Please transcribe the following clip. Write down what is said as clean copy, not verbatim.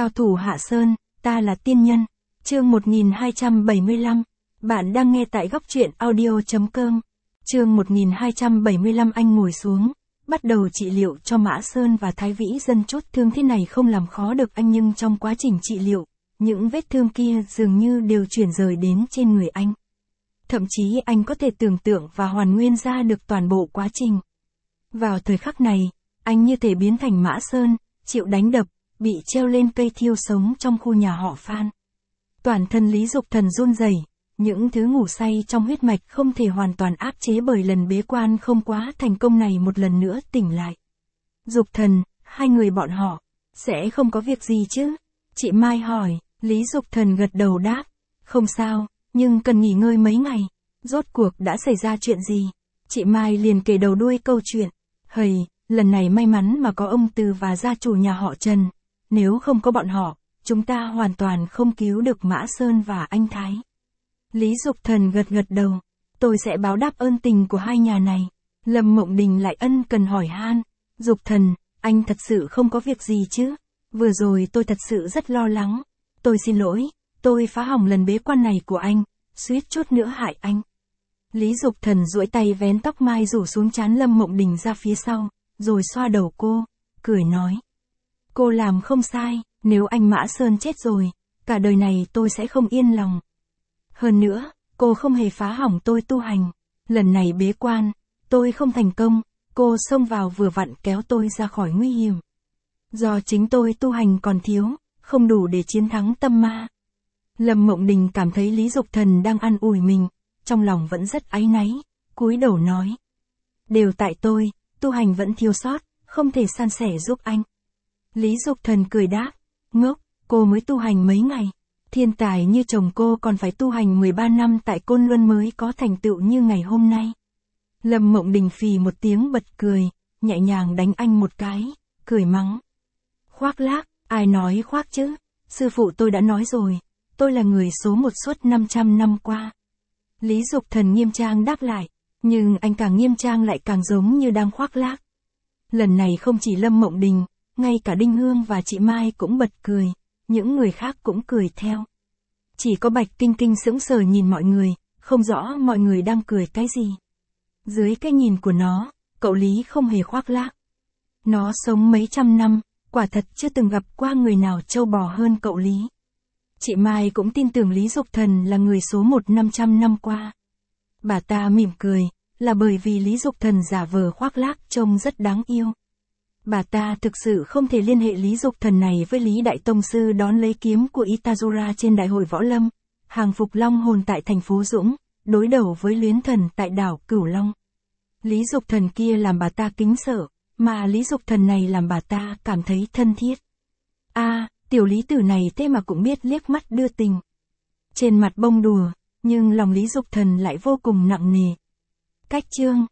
Cao thủ Hạ Sơn, ta là tiên nhân. Chương 1275. Bạn đang nghe tại góc truyện audio.com. Chương 1275. Anh ngồi xuống, bắt đầu trị liệu cho Mã Sơn và Thái Vĩ Dân. Chốt thương thế này không làm khó được anh, nhưng trong quá trình trị liệu, những vết thương kia dường như đều chuyển rời đến trên người anh. Thậm chí anh có thể tưởng tượng và hoàn nguyên ra được toàn bộ quá trình. Vào thời khắc này, anh như thể biến thành Mã Sơn, chịu đánh đập, bị treo lên cây thiêu sống trong khu nhà họ Phan. Toàn thân Lý Dục Thần run rẩy, những thứ ngủ say trong huyết mạch không thể hoàn toàn áp chế bởi lần bế quan không quá thành công này một lần nữa tỉnh lại. Dục Thần, hai người bọn họ, sẽ không có việc gì chứ? Chị Mai hỏi. Lý Dục Thần gật đầu đáp, không sao, nhưng cần nghỉ ngơi mấy ngày. Rốt cuộc đã xảy ra chuyện gì? Chị Mai liền kể đầu đuôi câu chuyện. Hầy, lần này may mắn mà có ông Từ và gia chủ nhà họ Trần. Nếu không có bọn họ, chúng ta hoàn toàn không cứu được Mã Sơn và anh Thái. Lý Dục Thần gật gật đầu. Tôi sẽ báo đáp ơn tình của hai nhà này. Lâm Mộng Đình lại ân cần hỏi han. Dục Thần, anh thật sự không có việc gì chứ? Vừa rồi tôi thật sự rất lo lắng. Tôi xin lỗi, tôi phá hỏng lần bế quan này của anh, suýt chút nữa hại anh. Lý Dục Thần duỗi tay vén tóc mai rủ xuống trán Lâm Mộng Đình ra phía sau, rồi xoa đầu cô, cười nói. Cô làm không sai, nếu anh Mã Sơn chết rồi, cả đời này tôi sẽ không yên lòng. Hơn nữa, cô không hề phá hỏng tôi tu hành. Lần này bế quan, tôi không thành công, cô xông vào vừa vặn kéo tôi ra khỏi nguy hiểm. Do chính tôi tu hành còn thiếu, không đủ để chiến thắng tâm ma. Lâm Mộng Đình cảm thấy Lý Dục Thần đang an ủi mình, trong lòng vẫn rất áy náy, cúi đầu nói. Đều tại tôi, tu hành vẫn thiếu sót, không thể san sẻ giúp anh. Lý Dục Thần cười đáp, ngốc, cô mới tu hành mấy ngày. Thiên tài như chồng cô còn phải tu hành 13 năm tại Côn Luân mới có thành tựu như ngày hôm nay. Lâm Mộng Đình phì một tiếng bật cười, nhẹ nhàng đánh anh một cái, cười mắng. Khoác lác, ai nói khoác chứ? Sư phụ tôi đã nói rồi, tôi là người số một suốt 500 năm qua. Lý Dục Thần nghiêm trang đáp lại, nhưng anh càng nghiêm trang lại càng giống như đang khoác lác. Lần này không chỉ Lâm Mộng Đình, ngay cả Đinh Hương và chị Mai cũng bật cười, những người khác cũng cười theo. Chỉ có Bạch Kinh Kinh sững sờ nhìn mọi người, không rõ mọi người đang cười cái gì. Dưới cái nhìn của nó, cậu Lý không hề khoác lác. Nó sống mấy trăm năm, quả thật chưa từng gặp qua người nào trâu bò hơn cậu Lý. Chị Mai cũng tin tưởng Lý Dục Thần là người số một 500 năm qua. Bà ta mỉm cười, là bởi vì Lý Dục Thần giả vờ khoác lác trông rất đáng yêu. Bà ta thực sự không thể liên hệ Lý Dục Thần này với Lý Đại Tông Sư đón lấy kiếm của Itazura trên đại hội võ lâm, hàng phục long hồn tại thành phố Dũng, đối đầu với Luyến Thần tại đảo Cửu Long. Lý Dục Thần kia làm bà ta kính sợ, mà Lý Dục Thần này làm bà ta cảm thấy thân thiết. Tiểu Lý tử này thế mà cũng biết liếc mắt đưa tình. Trên mặt bông đùa, nhưng lòng Lý Dục Thần lại vô cùng nặng nề. Cách chương